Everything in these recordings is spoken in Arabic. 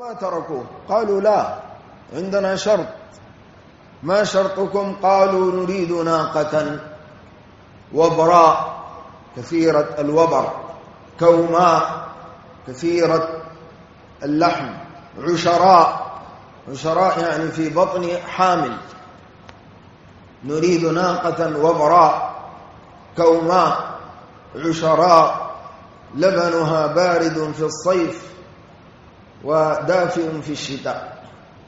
ما تركوه. قالوا لا، عندنا شرط. ما شرطكم؟ قالوا نريد ناقة وبراء كثيرة الوبر، كوماء كثيرة اللحم، عشراء يعني في بطن حامل. نريد ناقة وبراء كوماء عشراء لبنها بارد في الصيف ودافئ في الشتاء.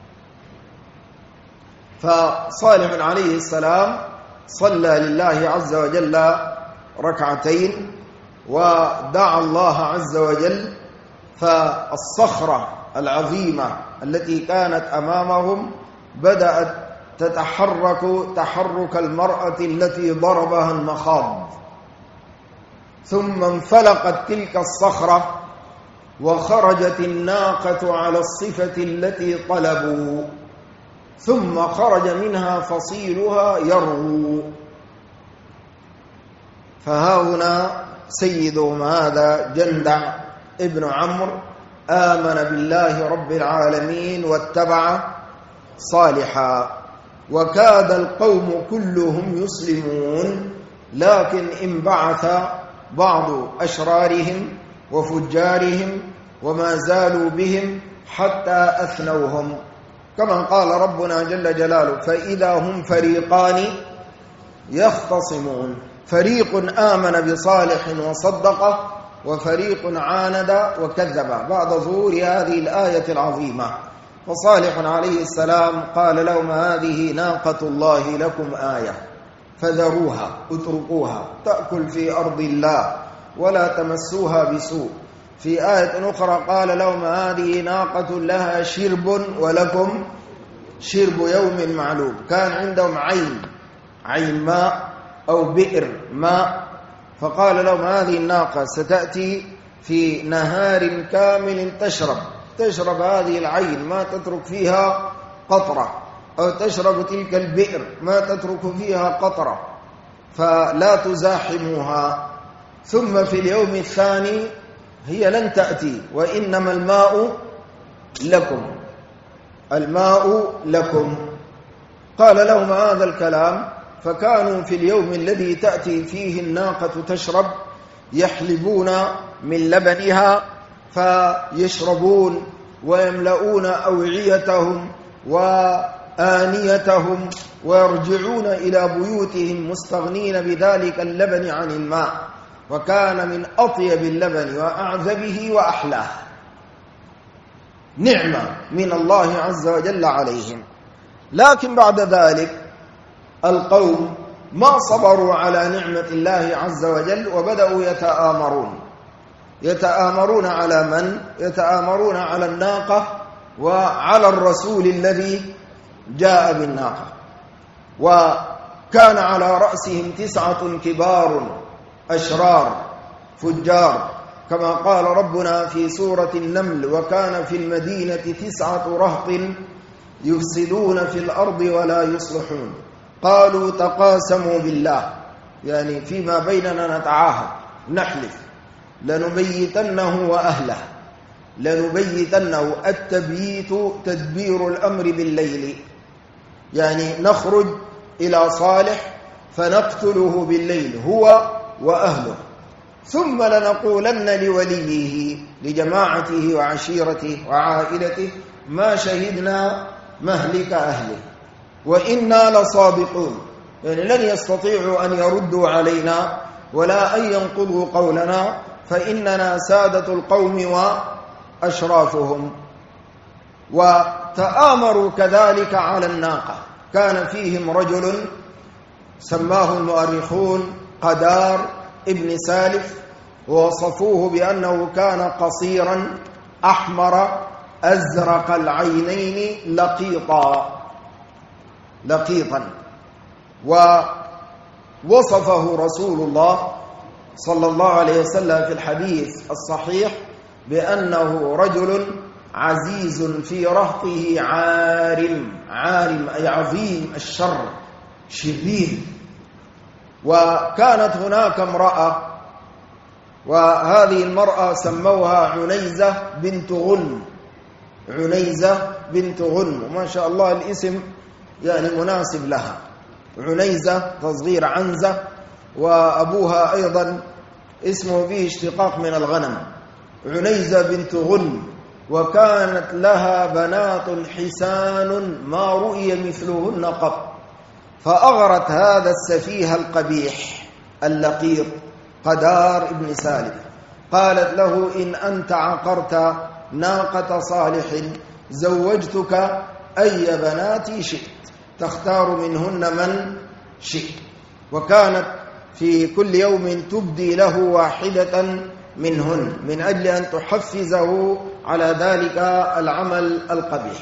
فصالح عليه السلام صلى لله عز وجل ركعتين ودعا الله عز وجل، فالصخرة العظيمة التي كانت أمامهم بدأت تتحرك تحرك المرأة التي ضربها المخاض، ثم انفلقت تلك الصخرة وخرجت الناقة على الصفة التي طلبوا، ثم خرج منها فصيلها يرغو. فهاهنا سيدهم هذا جندع ابن عمرو آمن بالله رب العالمين واتبع صالحا، وكاد القوم كلهم يسلمون، لكن انبعث بعض أشرارهم وفجارهم وما زالوا بهم حتى أثنوهم، كما قال ربنا جل جلاله: فإذا هم فريقان يختصمون، فريق آمن بصالح وصدقه، وفريق عاند وكذب، بعد ظهور هذه الآية العظيمة. فصالح عليه السلام قال لهم: هذه ناقة الله لكم آية فذروها، اتركوها تأكل في أرض الله ولا تمسوها بسوء. في آية أخرى قال لهم: هذه ناقة لها شرب ولكم شرب يوم معلوم. كان عندهم عين ماء أو بئر ماء، فقال لهم: هذه الناقة ستأتي في نهار كامل تشرب هذه العين، ما تترك فيها قطرة، أو تشرب تلك البئر ما تترك فيها قطرة، فلا تزاحموها. ثم في اليوم الثاني هي لن تأتي، وإنما الماء لكم. قال لهم هذا الكلام، فكانوا في اليوم الذي تأتي فيه الناقة تشرب يحلبون من لبنها فيشربون ويملؤون أوعيتهم وآنيتهم ويرجعون إلى بيوتهم مستغنين بذلك اللبن عن الماء، وكان من أطيب اللبن وأعذبه وأحلاه، نعمة من الله عز وجل عليهم. لكن بعد ذلك القوم ما صبروا على نعمة الله عز وجل، وبدأوا يتآمرون على من؟ يتآمرون على الناقة وعلى الرسول الذي جاء بالناقة. وكان على رأسهم 9 كبار أشرار فجار، كما قال ربنا في سورة النمل: وكان في المدينة 9 رهط يفسدون في الأرض ولا يصلحون، قالوا تقاسموا بالله، يعني فيما بيننا نتعاهد نحلف لنبيتنه وأهله، التبييت تدبير الأمر بالليل، يعني نخرج إلى صالح فنقتله بالليل هو وأهله، ثم لنقولن لوليه لجماعته وعشيرته وعائلته: ما شهدنا مهلك أهله وإنا لصادقون، يعني لن يستطيعوا أن يردوا علينا ولا أن ينقضوا قولنا، فإننا سادة القوم وأشرافهم. وتآمروا كذلك على الناقة. كان فيهم رجل سماه المؤرخون قدار ابن سالف، ووصفوه بأنه كان قصيرا أحمر أزرق العينين لقيطا. ووصفه رسول الله صلى الله عليه وسلم في الحديث الصحيح بأنه رجل عزيز في رهطه عارم أي عظيم الشر شرير. وكانت هناك امرأة، وهذه المرأة سموها عنيزة بنت غنم، عنيزة بنت غنم، وما شاء الله الاسم يعني مناسب لها. عنيزة تصغير عنزة، وأبوها أيضا اسمه به اشتقاق من الغنم، عنيزة بنت غنم. وكانت لها بنات حسان ما رؤي مثلهن قط، فأغرت هذا السفيه القبيح اللقيط قدار ابن سالم، قالت له: إن أنت عقرت ناقة صالح زوجتك أي بناتي شئت، تختار منهن من شئت. وكانت في كل يوم تبدي له واحدة منهن من أجل أن تحفزه على ذلك العمل القبيح.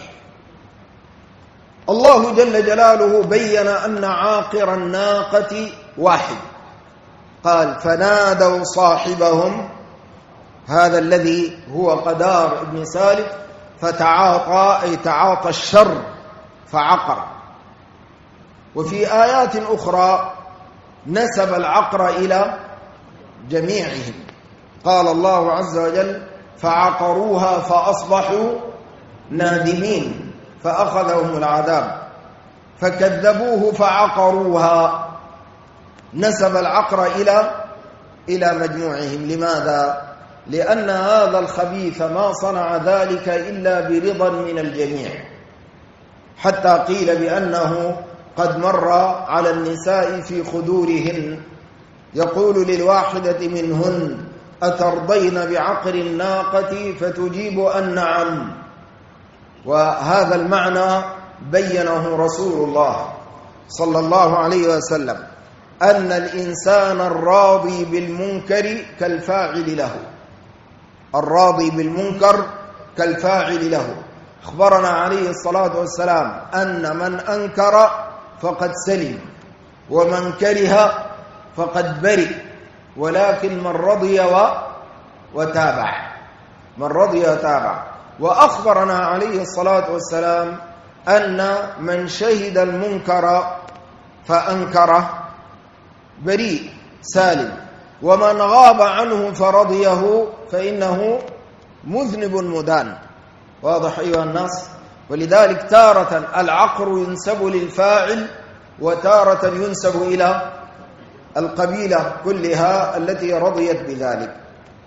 الله جل جلاله بين أن عاقر الناقة واحد، قال: فنادوا صاحبهم، هذا الذي هو قدار ابن سالم، فتعاطى أي تعاطى الشر فعقر. وفي آيات أخرى نسب العقر إلى جميعهم، قال الله عز وجل: فعقروها فأصبحوا نادمين فأخذهم العذاب فكذبوه فعقروها. نسب العقر إلى مجموعهم. لماذا؟ لأن هذا الخبيث ما صنع ذلك إلا برضا من الجميع، حتى قيل بأنه قد مر على النساء في خدورهن يقول للواحدة منهن: أترضين بعقر الناقة؟ فتجيب أن نعم. وهذا المعنى بينه رسول الله صلى الله عليه وسلم، أن الإنسان الراضي بالمنكر كالفاعل له، الراضي بالمنكر كالفاعل له. أخبرنا عليه الصلاة والسلام أن من أنكر فقد سلم، ومن كره فقد برئ، ولكن من رضي وتابع، من رضي وتابع. وأخبرنا عليه الصلاة والسلام أن من شهد المنكر فأنكره بريء سالم، ومن غاب عنه فرضيه فإنه مذنب مدان. واضح أيها الناس؟ ولذلك تارة العقر ينسب للفاعل، وتارة ينسب إلى القبيلة كلها التي رضيت بذلك.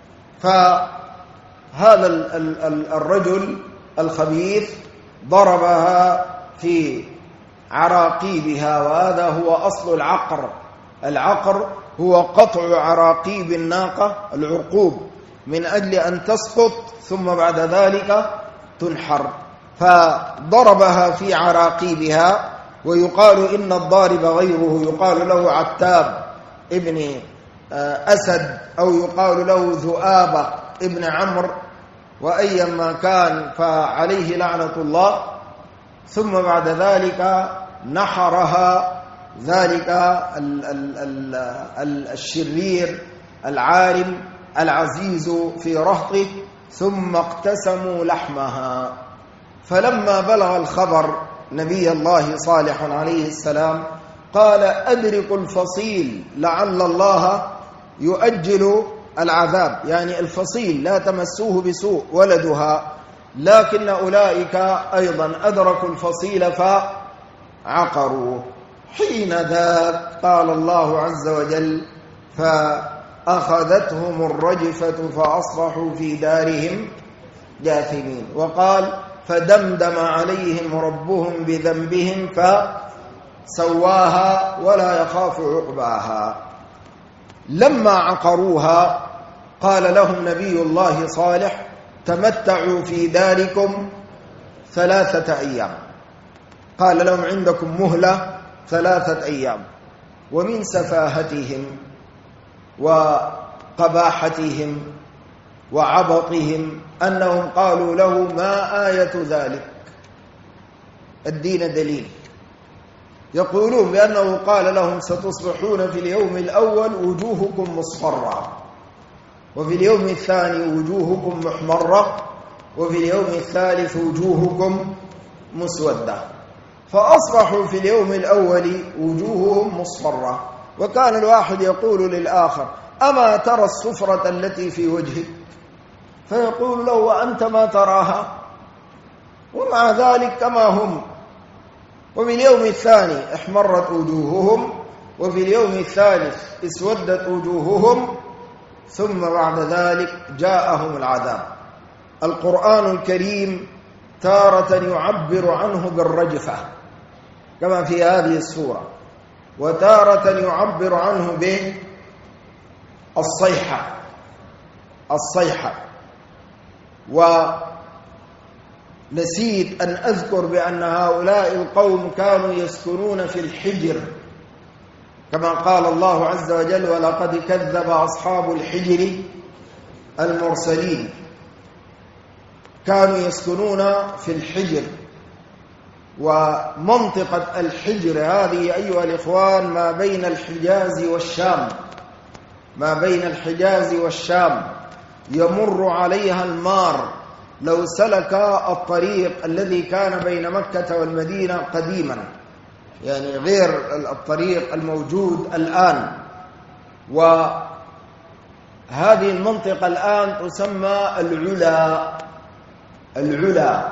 فهذا الرجل الخبيث ضربها في عراقيبها، وهذا هو أصل العقر. العقر هو قطع عراقيب الناقة، العرقوب، من أجل أن تسقط ثم بعد ذلك تنحر. فضربها في عراقيبها. ويقال إن الضارب غيره يقال له عتاب ابن أسد، أو يقال له ذؤابة ابن عمرو، وأيما كان فعليه لعنة الله. ثم بعد ذلك نحرها ذلك الشرير العارم العزيز في رهطه، ثم اقتسموا لحمها. فلما بلغ الخبر نبي الله صالح عليه السلام قال: أدركوا الفصيل لعل الله يؤجل العذاب، يعني الفصيل لا تمسوه بسوء ولدها، لكن أولئك أيضا أدركوا الفصيل فعقروه. حين ذاك قال الله عز وجل: فأخذتهم الرجفة فأصبحوا في دارهم جاثمين. وقال: فدمدم عليهم ربهم بذنبهم فسواها ولا يخاف عقباها. لما عقروها قال لهم نبي الله صالح: تمتعوا في داركم 3 أيام. قال لهم: عندكم مهلة 3 أيام. ومن سفاهتهم وقباحتهم وعبطهم أنهم قالوا له: ما آية ذلك؟ الدين دليل. يقولون بأنه قال لهم: ستصبحون في اليوم الأول وجوهكم مصفرة، وفي اليوم الثاني وجوهكم محمرة، وفي اليوم الثالث وجوهكم مسودة. فأصبحوا في اليوم الأول وجوههم مصفرة، وكان الواحد يقول للآخر: أما ترى الصفرة التي في وجهك؟ فيقول له: وأنت ما تراها؟ ومع ذلك كما هم. وفي اليوم الثاني احمرت وجوههم، وفي اليوم الثالث اسودت وجوههم، ثم بعد ذلك جاءهم العذاب. القرآن الكريم تارة يعبر عنه بالرجفة كما في هذه السورة، وتارة يعبر عنه بالصيحة. ونسيت أن أذكر بأن هؤلاء القوم كانوا يسكنون في الحجر، كما قال الله عز وجل: ولقد كذب أصحاب الحجر المرسلين. كانوا يسكنون في الحجر. ومنطقة الحجر هذه أيها الإخوان ما بين الحجاز والشام، يمر عليها المار. لو سلك الطريق الذي كان بين مكة والمدينة قديما، يعني غير الطريق الموجود الآن، وهذه المنطقة الآن تسمى العلا،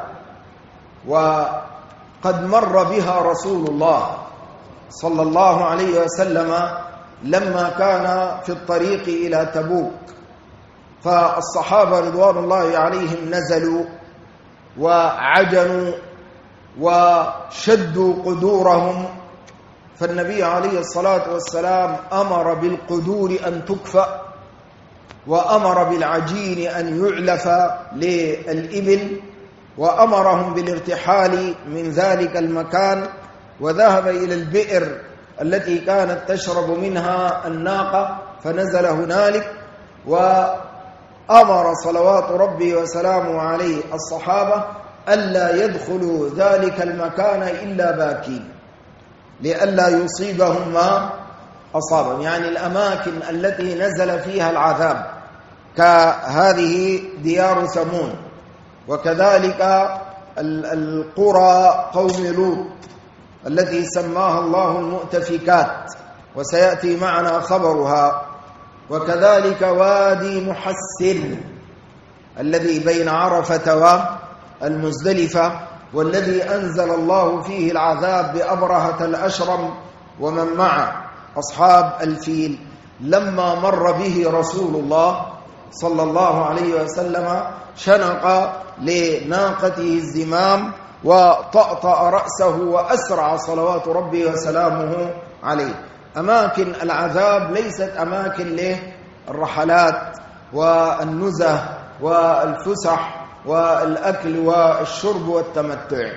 وقد مر بها رسول الله صلى الله عليه وسلم لما كان في الطريق إلى تبوك. فالصحابة رضوان الله عليهم نزلوا وعجنوا وشدوا قدورهم، فالنبي عليه الصلاة والسلام أمر بالقدور أن تكفأ، وأمر بالعجين أن يعلف للإبل، وأمرهم بالارتحال من ذلك المكان، وذهب إلى البئر التي كانت تشرب منها الناقة، فنزل هنالك. وأمر صلوات ربي وسلامه عليه الصحابة ألا يدخلوا ذلك المكان إلا باكين، لئلا يصيبهم ما أصابهم، يعني الأماكن التي نزل فيها العذاب كهذه ديار ثمود، وكذلك القرى قوم لوط التي سماها الله المؤتفكات، وسيأتي معنا خبرها، وكذلك وادي محسن الذي بين عرفة والمزدلفة، والذي أنزل الله فيه العذاب بأبرهة الأشرم ومن معه أصحاب الفيل. لما مر به رسول الله صلى الله عليه وسلم شنق لناقته الزمام وطأطأ رأسه وأسرع صلوات ربي وسلامه عليه. أماكن العذاب ليست أماكن للرحلات والنزه والفسح والأكل والشرب والتمتع.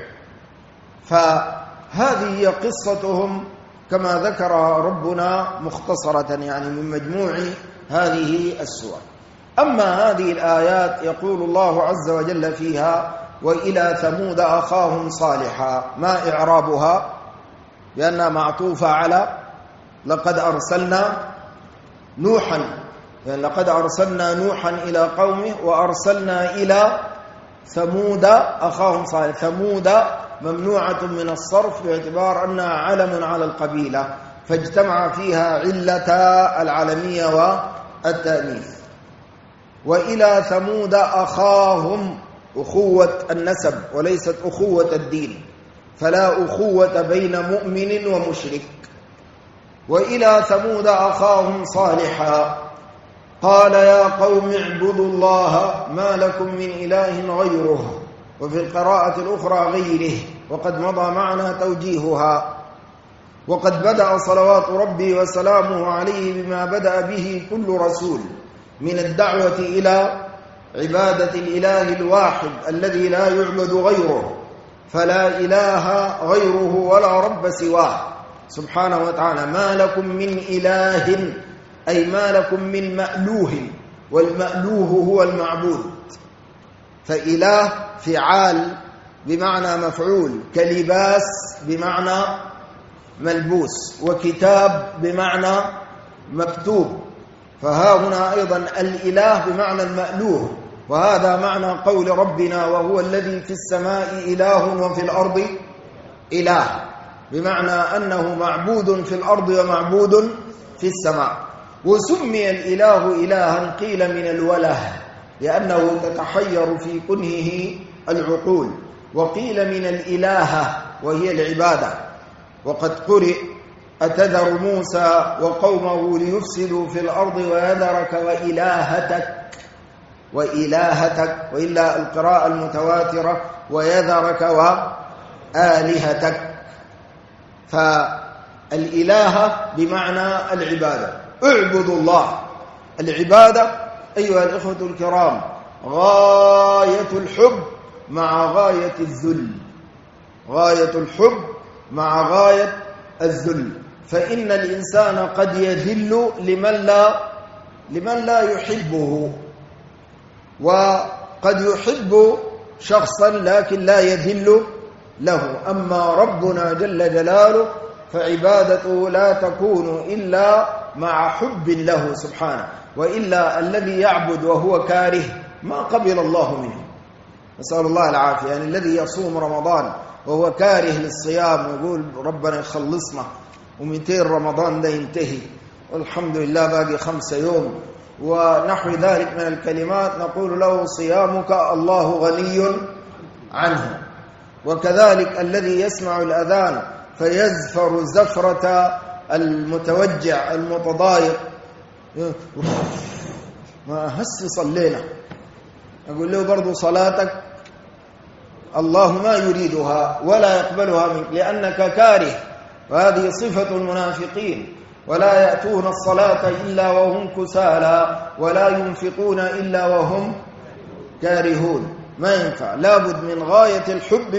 فهذه هي قصتهم كما ذكر ربنا مختصرة، يعني من مجموع هذه السور. أما هذه الآيات يقول الله عز وجل فيها: وإلى ثمود أخاهم صالحا. ما إعرابها؟ لأنها معطوفة على لقد أرسلنا نوحا، يعني لقد أرسلنا نوحا إلى قومه وأرسلنا إلى ثمود أخاهم صالحا. ثمود ممنوعة من الصرف باعتبار أنها علم على القبيلة، فاجتمع فيها علة العلمية والتأنيث. وإلى ثمود أخاهم، أخوة النسب وليست أخوة الدين، فلا أخوة بين مؤمن ومشرك. وإلى ثمود أخاهم صالحا قال يا قوم اعبدوا الله ما لكم من إله غيره، وفي القراءة الأخرى غيره، وقد مضى معنا توجيهها. وقد بدأ صلوات ربي وسلامه عليه بما بدأ به كل رسول من الدعوة إلى عبادة الإله الواحد الذي لا يعبد غيره، فلا إله غيره ولا رب سواه سبحانه وتعالى. ما لكم من إله، أي ما لكم من مألوه، والمألوه هو المعبود. فإله فعال بمعنى مفعول، كلباس بمعنى ملبوس، وكتاب بمعنى مكتوب. فها هنا أيضا الإله بمعنى المألوه، وهذا معنى قول ربنا: وهو الذي في السماء إله وفي الأرض إله، بمعنى أنه معبود في الأرض ومعبود في السماء. وسمي الإله إلها قيل من الوله، لأنه تتحير في كنهه العقول، وقيل من الإلهة وهي العبادة. وقد قرئ أتذر موسى وقومه ليفسدوا في الأرض ويذرك وإلهتك، وإلا القراءة المتواترة ويذرك وآلهتك. فالإلهة بمعنى العبادة، اعبدوا الله. العبادة أيها الإخوة الكرام غاية الحب مع غاية الذل، غاية الحب مع غاية الذل. فإن الإنسان قد يذل لمن لا يحبه، وقد يحب شخصا لكن لا يذل له. أما ربنا جل جلاله فعبادته لا تكون إلا مع حب له سبحانه، وإلا الذي يعبد وهو كاره ما قبل الله منه، نسأل الله العافية. يعني الذي يصوم رمضان وهو كاره للصيام ويقول ربنا يخلصنا و200 رمضان ده ينتهي والحمد لله باقي 5 يوم ونحو ذلك من الكلمات، نقول له صيامك الله غني عنه. وكذلك الذي يسمع الأذان فيزفر زفرة المتوجع المتضايق، ما هسي صلينا، أقول له برضو صلاتك الله ما يريدها ولا يقبلها منك لأنك كاره، وهذه صفة المنافقين. ولا يأتون الصلاة إلا وهم كسالى ولا ينفقون إلا وهم كارهون. ما ينفع، لابد من غاية الحب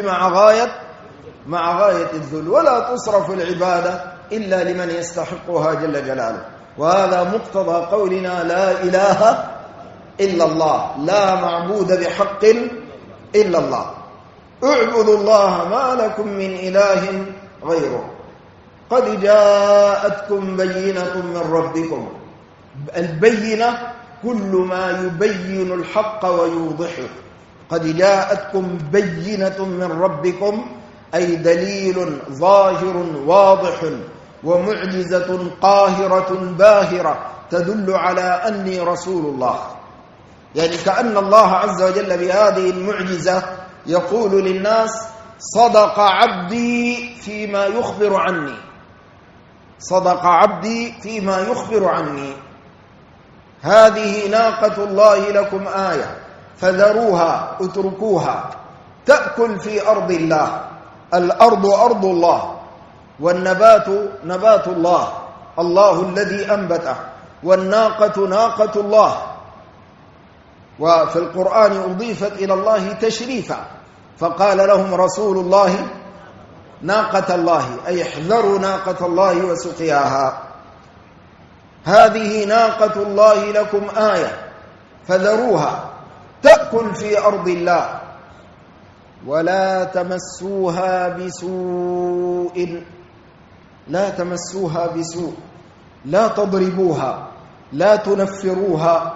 مع غاية الذل. ولا تصرف العبادة إلا لمن يستحقها جل جلاله. وهذا مقتضى قولنا لا إله إلا الله، لا معبود بحق إلا الله. اعبدوا الله ما لكم من إله غيره قد جاءتكم بينة من ربكم. البينة كل ما يبين الحق ويوضحه. قد جاءتكم بينة من ربكم أي دليل ظاهر واضح ومعجزة قاهرة باهرة تدل على أني رسول الله. يعني كأن الله عز وجل بهذه المعجزة يقول للناس صدق عبدي فيما يخبر عني، صدق عبدي فيما يخبر عني. هذه ناقة الله لكم آية فذروها اتركوها تأكل في أرض الله. الأرض أرض الله، والنبات نبات الله، الله الذي أنبته، والناقة ناقة الله. وفي القرآن أضيفت إلى الله تشريفا، فقال لهم رسول الله ناقة الله، أي احذروا ناقة الله وسقياها. هذه ناقة الله لكم آية فذروها تأكل في أرض الله ولا تمسوها بسوء، لا تمسوها بسوء، لا تضربوها، لا تنفروها،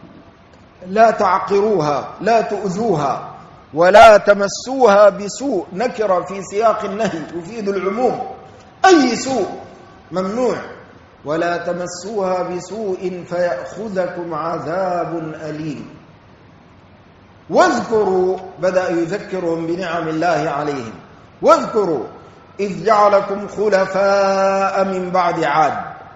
لا تعقروها، لا تؤذوها. ولا تمسوها بسوء نكرة في سياق النهي يفيد العموم، أي سوء ممنوع. ولا تمسوها بسوء فيأخذكم عذاب أليم. واذكروا، بدأ يذكرهم بنعم الله عليهم. واذكروا إذ جعلكم خلفاء من بعد عاد،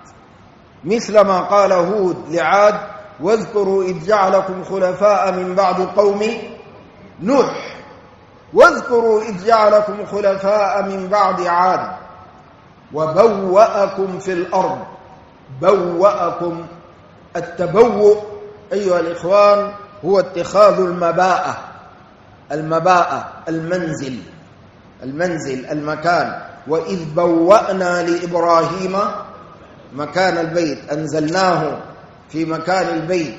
مثل ما قال هود لعاد واذكروا إذ جعلكم خلفاء من بعد قوم نوح. واذكروا إذ جعلكم خلفاء من بعد عاد وبوأكم في الأرض. بوأكم، التبوء أيها الإخوان هو اتخاذ المباءة، المباءة المنزل، المنزل المكان. وإذ بوأنا لإبراهيم مكان البيت، أنزلناه في مكان البيت.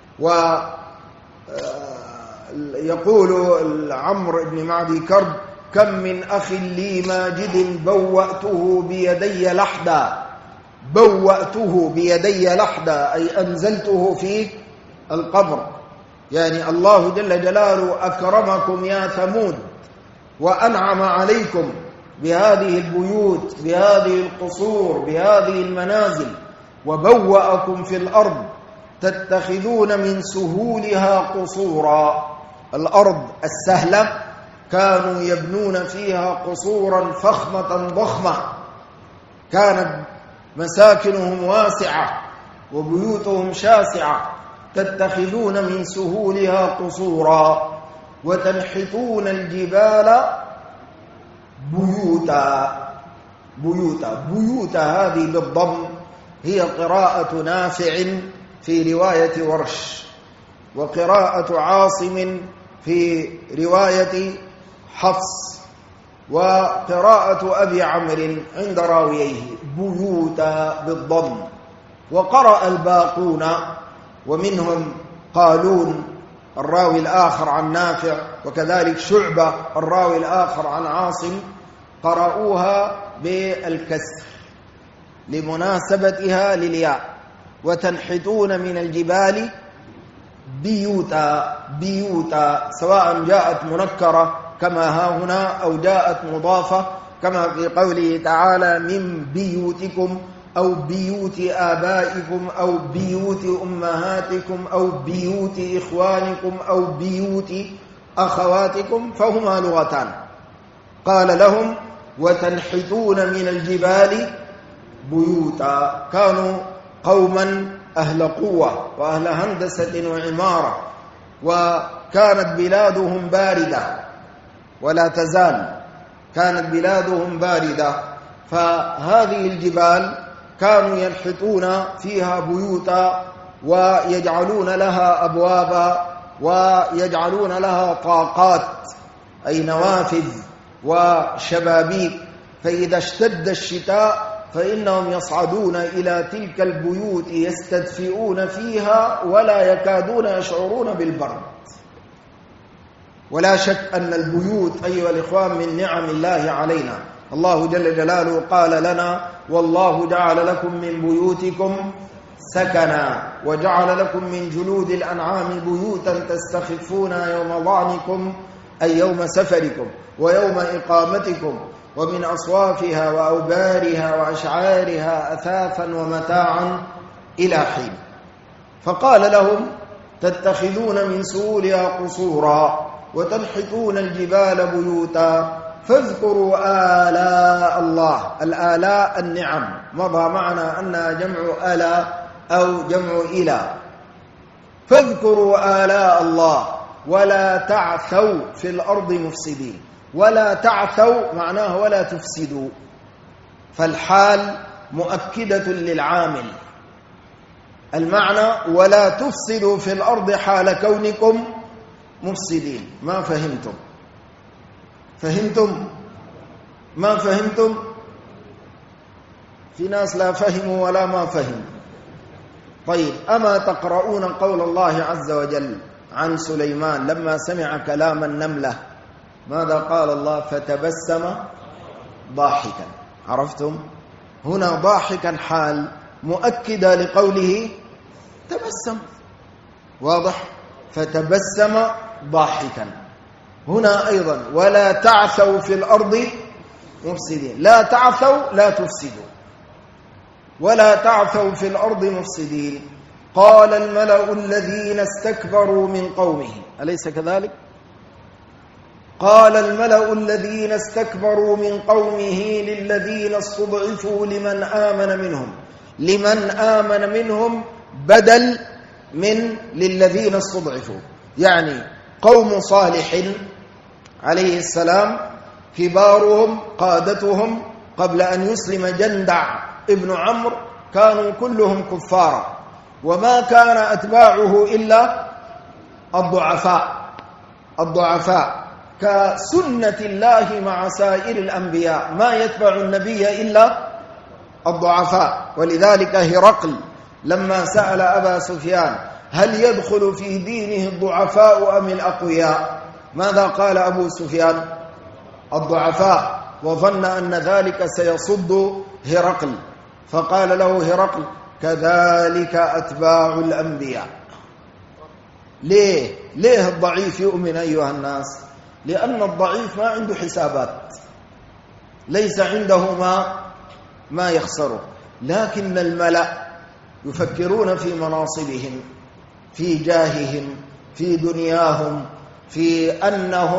ويقول عمرو بن معدي كرب كم من أخ لي ماجد بوأته بيدي لحدا. بوأته بيدي لحدا أي أنزلته في القبر. يعني الله جل جلاله أكرمكم يا ثمود وأنعم عليكم بهذه البيوت، بهذه القصور، بهذه المنازل. وبوأكم في الأرض تتخذون من سهولها قصورا. الأرض السهلة كانوا يبنون فيها قصورا فخمة ضخمة، كانت مساكنهم واسعة وبيوتهم شاسعة، تتخذون من سهولها قصورا وتنحتون الجبال بيوتا هذه بالضم هي قراءة نافع في رواية ورش، وقراءة عاصم في رواية حفص، وقراءة أبي عمرو عند راويه بيوتا بالضم. وقرأ الباقون ومنهم قالون الراوي الآخر عن نافع، وكذلك شعبة الراوي الآخر عن عاصم، قرأوها بالكسر لمناسبتها للياء. وتنحتون من الجبال بيوتا سواء جاءت منكرة كما ها هنا أو جاءت مضافة كما في قوله تعالى من بيوتكم أو بيوت آبائكم أو بيوت أمهاتكم أو بيوت إخوانكم أو بيوت أخواتكم، فهما لغتان. قال لهم وتنحتون من الجبال بيوتا، كانوا قوما أهل قوة وأهل هندسة وعمارة، وكانت بلادهم باردة ولا تزال كانت بلادهم باردة، فهذه الجبال كانوا ينحتون فيها بيوتا ويجعلون لها أبوابا ويجعلون لها طاقات أي نوافذ وشبابيك، فإذا اشتد الشتاء فإنهم يصعدون إلى تلك البيوت يستدفئون فيها ولا يكادون يشعرون بالبرد. ولا شك أن البيوت أيها الإخوان من نعم الله علينا. الله جل جلاله قال لنا والله جعل لكم من بيوتكم سكنا وجعل لكم من جلود الأنعام بيوتا تستخفون يوم ظعنكم أي يوم سفركم ويوم إقامتكم، ومن أصوافها وأوبارها وأشعارها أثاثا ومتاعا إلى حين. فقال لهم تتخذون من سهولها قصورا وتنحتون الجبال بيوتا فاذكروا آلاء الله. الآلاء النعم، مضى معنا أنها جمع آلاء أو جمع إلى. فاذكروا آلاء الله ولا تعثوا في الأرض مفسدين. ولا تعثوا معناه ولا تفسدوا، فالحال مؤكدة للعامل. المعنى ولا تفسدوا في الأرض حال كونكم مفسدين. ما فهمتم؟ فهمتم؟ ما فهمتم؟ في ناس لا فهموا ولا ما فهموا. طيب، أما تقرؤون قول الله عز وجل عن سليمان لما سمع كلام النملة ماذا قال الله؟ فتبسم ضاحكا. عرفتم؟ هنا ضاحكا حال مؤكدة لقوله تبسم، واضح؟ فتبسم ضاحكا. هنا أيضا ولا تعثوا في الأرض مفسدين. لا تعثوا لا تفسدوا، ولا تعثوا في الأرض مفسدين. قال الملأ الذين استكبروا من قومه، أليس كذلك؟ قال الملأ الذين استكبروا من قومه للذين استضعفوا لمن آمن منهم بدل من للذين استضعفوا، يعني قوم صالح عليه السلام كبارهم قادتهم قبل أن يسلم جندع ابن عمرو كانوا كلهم كفارا، وما كان أتباعه إلا الضعفاء كسنة الله مع سائر الأنبياء، ما يتبع النبي إلا الضعفاء. ولذلك هرقل لما سأل أبا سفيان هل يدخل في دينه الضعفاء أم الأقوياء؟ ماذا قال أبو سفيان؟ الضعفاء، وظن أن ذلك سيصد هرقل، فقال له هرقل كذلك أتباع الأنبياء. ليه الضعيف يؤمن أيها الناس؟ لأن الضعيف ما عنده حسابات، ليس عنده ما يخسره. لكن الملأ يفكرون في مناصبهم، في جاههم، في دنياهم، في أنهم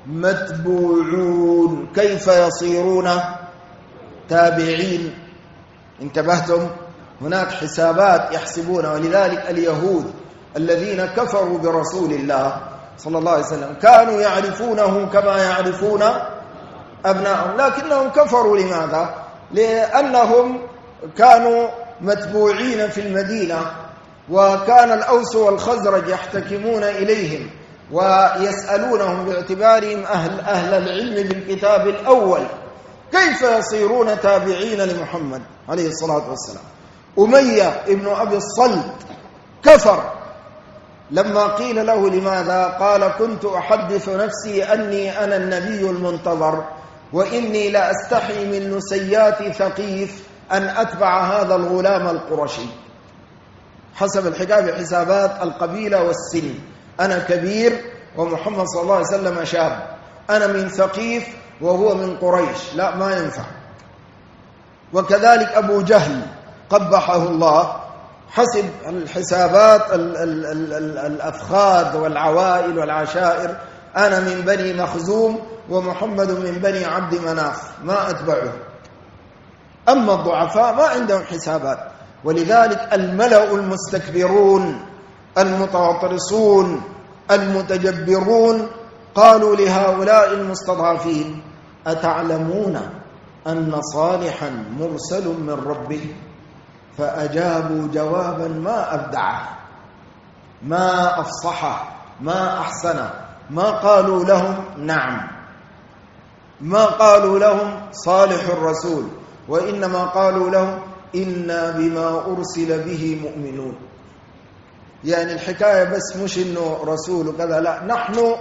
متبوعون. كيف يصيرون تابعين؟ انتبهتم؟ هناك حسابات يحسبون. ولذلك اليهود الذين كفروا برسول الله صلى الله عليه وسلم كانوا يعرفونه كما يعرفون أبنائهم، لكنهم كفروا. لماذا؟ لأنهم كانوا متبوعين في المدينة، وكان الأوس والخزرج يحتكمون إليهم ويسألونهم باعتبارهم أهل العلم بالكتاب الأول. كيف يصيرون تابعين لمحمد عليه الصلاة والسلام؟ أمية ابن أبي الصلت كفر لما قيل له لماذا؟ قال: كنت أحدث نفسي أني أنا النبي المنتظر، وإني لا أستحي من نسيات ثقيف أن أتبع هذا الغلام القرشي. حسب الحكاية بحسابات القبيلة والسن، أنا كبير ومحمد صلى الله عليه وسلم شاب، أنا من ثقيف وهو من قريش، لا ما ينفع. وكذلك أبو جهل قبحه الله، حسب الحسابات الأفخاذ والعوائل والعشائر، أنا من بني مخزوم ومحمد من بني عبد مناف، ما أتبعه. أما الضعفاء ما عندهم حسابات. ولذلك الملأ المستكبرون المتغطرسون المتجبرون قالوا لهؤلاء المستضعفين: أتعلمون أن صالحا مرسل من ربه؟ فأجابوا جوابا ما أبدعه، ما أفصحه، ما أحسنه. ما قالوا لهم نعم، ما قالوا لهم صالح الرسول، وإنما قالوا لهم إنا بما أرسل به مؤمنون. يعني الحكاية بس مش إنه رسول وكذا، لا، نحن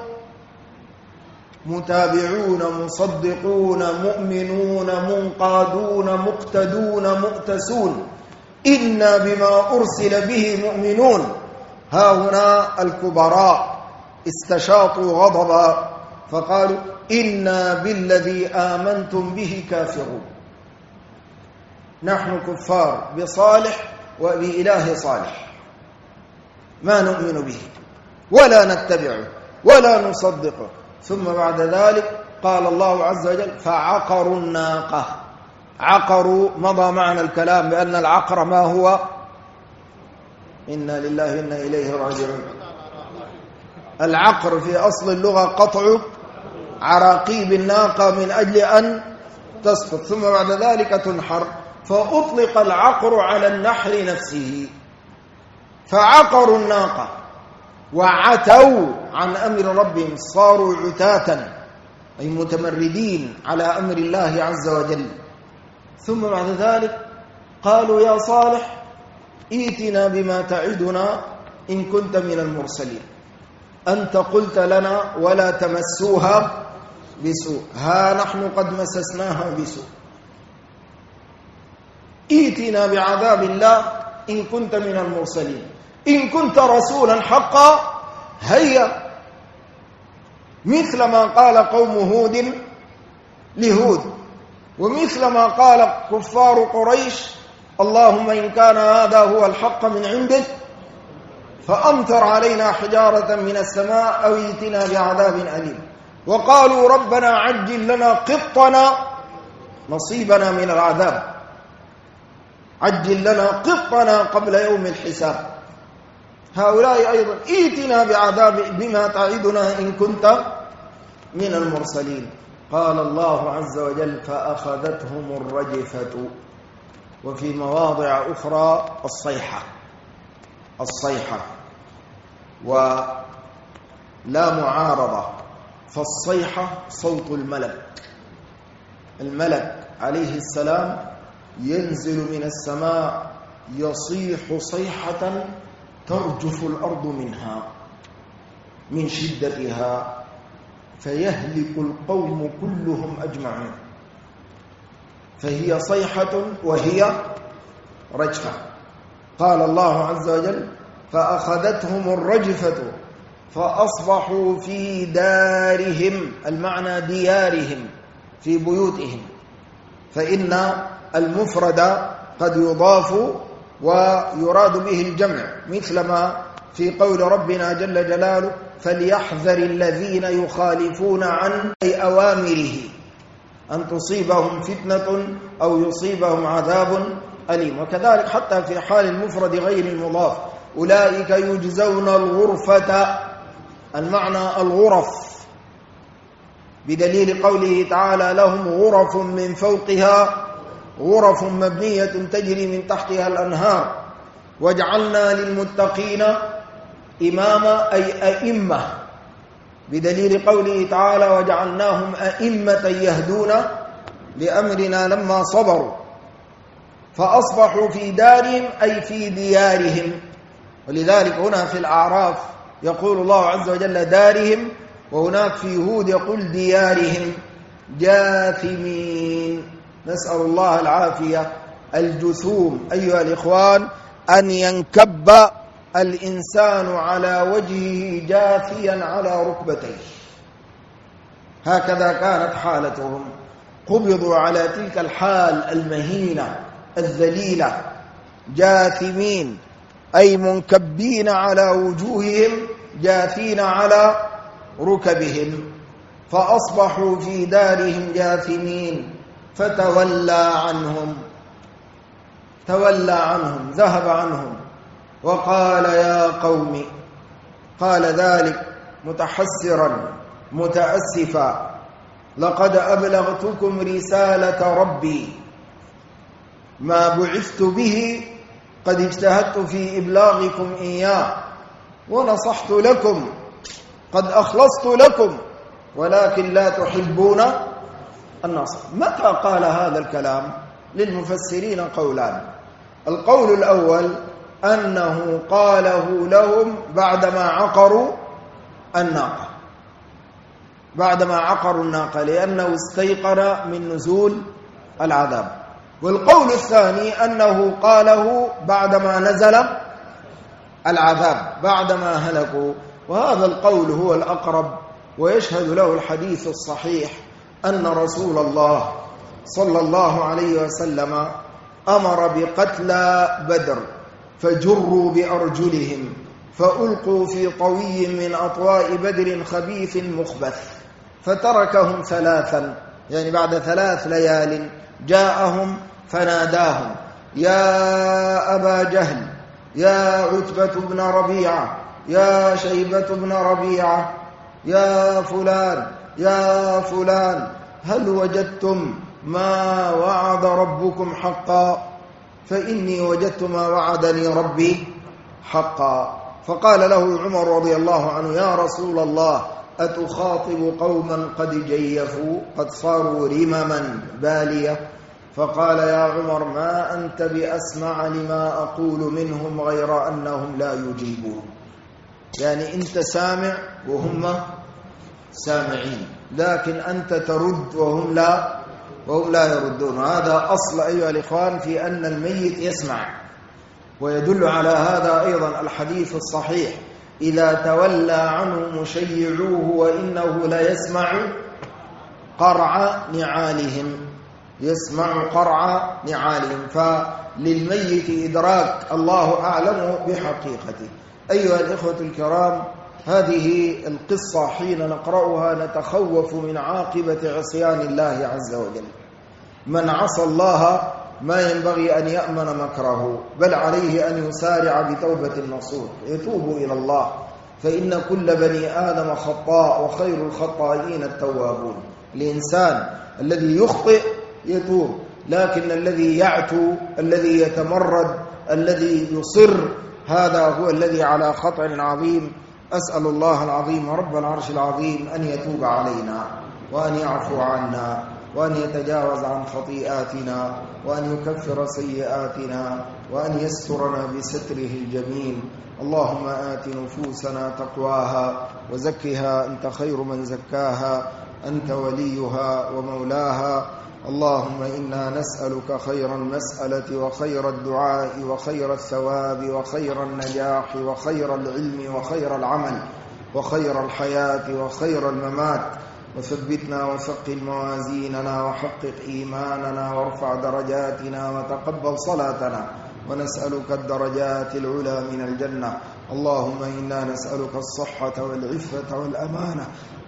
متابعون مصدقون مؤمنون منقادون مقتدون مؤتسون، إنا بما أرسل به مؤمنون. ها هنا الكبراء استشاطوا غضبا فقالوا: إنا بالذي آمنتم به كافرون. نحن كفار بصالح وبإله صالح، ما نؤمن به ولا نتبعه ولا نصدقه. ثم بعد ذلك قال الله عز وجل: فعقروا الناقة. عقروا، مضى معنا الكلام بأن العقر ما هو؟ إنا لله إنا إليه راجعون. العقر في أصل اللغة قطع عراقيب الناقة من أجل أن تسقط، ثم بعد ذلك تنحر، فأطلق العقر على النحر نفسه. فعقروا الناقة وعتوا عن أمر ربهم، صاروا عتاتا أي متمردين على أمر الله عز وجل. ثم بعد ذلك قالوا: يا صالح ائتنا بما تعدنا إن كنت من المرسلين، أنت قلت لنا ولا تمسوها بسوء، ها نحن قد مسسناها بسوء، ائتنا بعذاب الله إن كنت من المرسلين، إن كنت رسولا حقا هيا، مثل ما قال قوم هود لهود، ومثل ما قال كفار قريش: اللهم إن كان هذا هو الحق من عندك فأمطر علينا حجارة من السماء أو ائتنا بعذاب أليم. وقالوا: ربنا عجل لنا قطنا نصيبنا من العذاب، عجل لنا قطنا قبل يوم الحساب. هؤلاء أيضا: ائتنا بعذاب بما تعدنا إن كنت من المرسلين. قال الله عز وجل: فأخذتهم الرجفة. وفي مواضع أخرى الصيحة ولا معارضة، فالصيحة صوت الملك عليه السلام ينزل من السماء يصيح صيحة ترجف الأرض منها من شدتها، فيهلك القوم كلهم أجمعين. فهي صيحة وهي رجفة. قال الله عز وجل: فأخذتهم الرجفة فأصبحوا في دارهم، المعنى ديارهم، في بيوتهم، فإن المفرد قد يضاف ويراد به الجمع، مثل ما في قول ربنا جل جلاله فليحذر الذين يخالفون عن أوامره أن تصيبهم فتنة أو يصيبهم عذاب أليم. وكذلك حتى في حال المفرد غير المضاف أولئك يجزون الغرفة، المعنى الغرف بدليل قوله تعالى لهم غرف من فوقها غرف مبنية تجري من تحتها الأنهار وجعلنا للمتقين إماما أي أئمة بدليل قوله تعالى وجعلناهم أئمة يهدون لأمرنا لما صبروا فأصبحوا في دارهم أي في ديارهم. ولذلك هنا في الأعراف يقول الله عز وجل دارهم، وهناك في هود يقول ديارهم جاثمين. نسأل الله العافية. الجثوم أيها الإخوان أن ينكب الإنسان على وجهه جاثيا على ركبتيه، هكذا كانت حالتهم، قبضوا على تلك الحال المهينة الذليلة جاثمين أي منكبين على وجوههم جاثين على ركبهم، فأصبحوا في دارهم جاثمين فتولى عنهم، تولى عنهم ذهب عنهم وقال يا قوم، قال ذلك متحسرا متأسفا لقد أبلغتكم رسالة ربي ما بعثت به قد اجتهدت في إبلاغكم إياه ونصحت لكم قد أخلصت لكم ولكن لا تحبون النصر. متى قال هذا الكلام؟ للمفسرين قولان. القول الأول أنه قاله لهم بعدما عقروا الناقة، بعدما عقروا الناقة لأنه استيقن من نزول العذاب. والقول الثاني أنه قاله بعدما نزل العذاب بعدما هلكوا، وهذا القول هو الأقرب ويشهد له الحديث الصحيح أن رسول الله صلى الله عليه وسلم أمر بقتلى بدر فجروا بأرجلهم فألقوا في طوي من أطواء بدر خبيث مخبث فتركهم ثلاثا، يعني بعد 3 ليال جاءهم فناداهم يا أبا جهل يا عتبة بن ربيعة يا شيبة بن ربيعة يا فلان يا فلان هل وجدتم ما وعد ربكم حقا؟ فإني وجدت ما وعدني ربي حقا. فقال له عمر رضي الله عنه يا رسول الله أتخاطب قوما قد جيفوا قد صاروا رمما بالية؟ فقال يا عمر ما أنت بأسمع لما أقول منهم غير أنهم لا يجيبون، يعني أنت سامع وهم سامعين، لكن أنت ترد وهم لا يردون. هذا أصل أيها الإخوان في أن الميت يسمع. ويدل على هذا أيضا الحديث الصحيح إذا تولى عنه مشيعوه وإنه لا يسمع قرع نعالهم، يسمع قرع نعالهم. فللميت إدراك الله أعلم بحقيقته. أيها الإخوة الكرام هذه القصة حين نقرأها نتخوف من عاقبة عصيان الله عز وجل. من عصى الله ما ينبغي أن يأمن مكره، بل عليه أن يسارع بتوبة النصوح يتوب إلى الله، فإن كل بني آدم خطاء وخير الخطائين التوابون. الإنسان الذي يخطئ يتوب، لكن الذي يعتو الذي يتمرد الذي يصر هذا هو الذي على خطأ عظيم. أسأل الله العظيم رب العرش العظيم أن يتوب علينا وأن يعفو عنا وأن يتجاوز عن خطيئاتنا وأن يكفر سيئاتنا وأن يسترنا بستره الجميل. اللهم آت نفوسنا تقواها وزكها أنت خير من زكاها أنت وليها ومولاها. اللهم إنا نسألك خير المسألة وخير الدعاء وخير الثواب وخير النجاح وخير العلم وخير العمل وخير الحياة وخير الممات، وثبتنا وثقل موازيننا وحقق إيماننا وارفع درجاتنا وتقبل صلاتنا ونسألك الدرجات العلى من الجنة. اللهم إنا نسألك الصحة والعفة والأمانة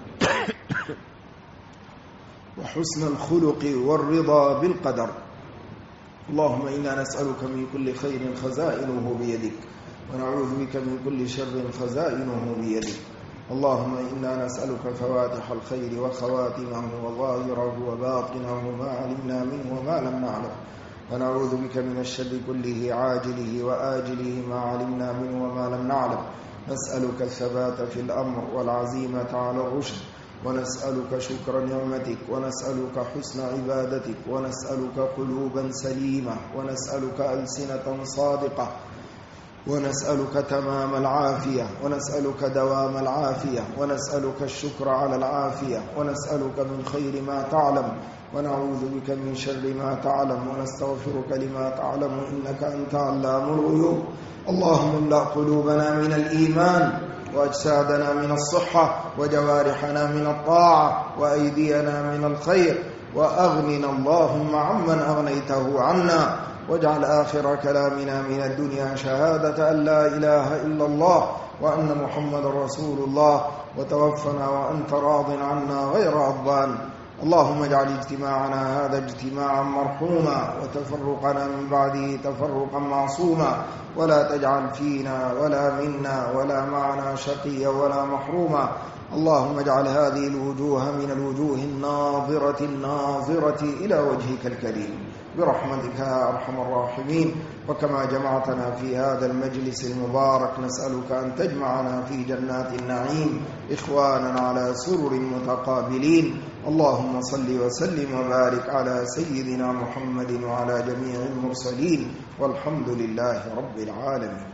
وحسن الخلق والرضا بالقدر. اللهم إنا نسألك من كل خير خزائنه بيدك، ونعوذ بك من كل شر خزائنه بيدك. اللهم إنا نسألك فواتح الخير وخواتمه وظاهره وباطنه ما علمنا منه وما لم نعلم، ونعوذ بك من الشر كله عاجله وآجله ما علمنا منه وما لم نعلم. نسألك الثبات في الأمر والعزيمة على الرشد، ونسألك شكر نعمتك، ونسألك حسن عبادتك، ونسألك قلوبا سليمة، ونسألك ألسنة صادقة، ونسألك تمام العافية، ونسألك دوام العافية، ونسألك الشكر على العافية، ونسألك من خير ما تعلم، ونعوذ بك من شر ما تعلم، ونستغفرك لما تعلم إنك أنت علام الغيوب. اللهم املأ قلوبنا من الإيمان، وأجسادنا من الصحة، وجوارحنا من الطاعة، وأيدينا من الخير، وأغننا اللهم عمن أغنيته عنا، واجعل آخر كلامنا من الدنيا شهادة أن لا إله إلا الله وأن محمد رسول الله، وتوفنا وأنت راض عنا غير غضبان. اللهم اجعل اجتماعنا هذا اجتماعا مرحوما، وتفرقنا من بعده تفرقا معصوما، ولا تجعل فينا ولا منا ولا معنا شقيا ولا محروما. اللهم اجعل هذه الوجوه من الوجوه الناظرة إلى وجهك الكريم برحمتك يا أرحم الراحمين. وكما جمعتنا في هذا المجلس المبارك نسألك أن تجمعنا في جنات النعيم إخوانا على سرر متقابلين. اللهم صل وسلم وبارك على سيدنا محمد وعلى جميع المرسلين، والحمد لله رب العالمين.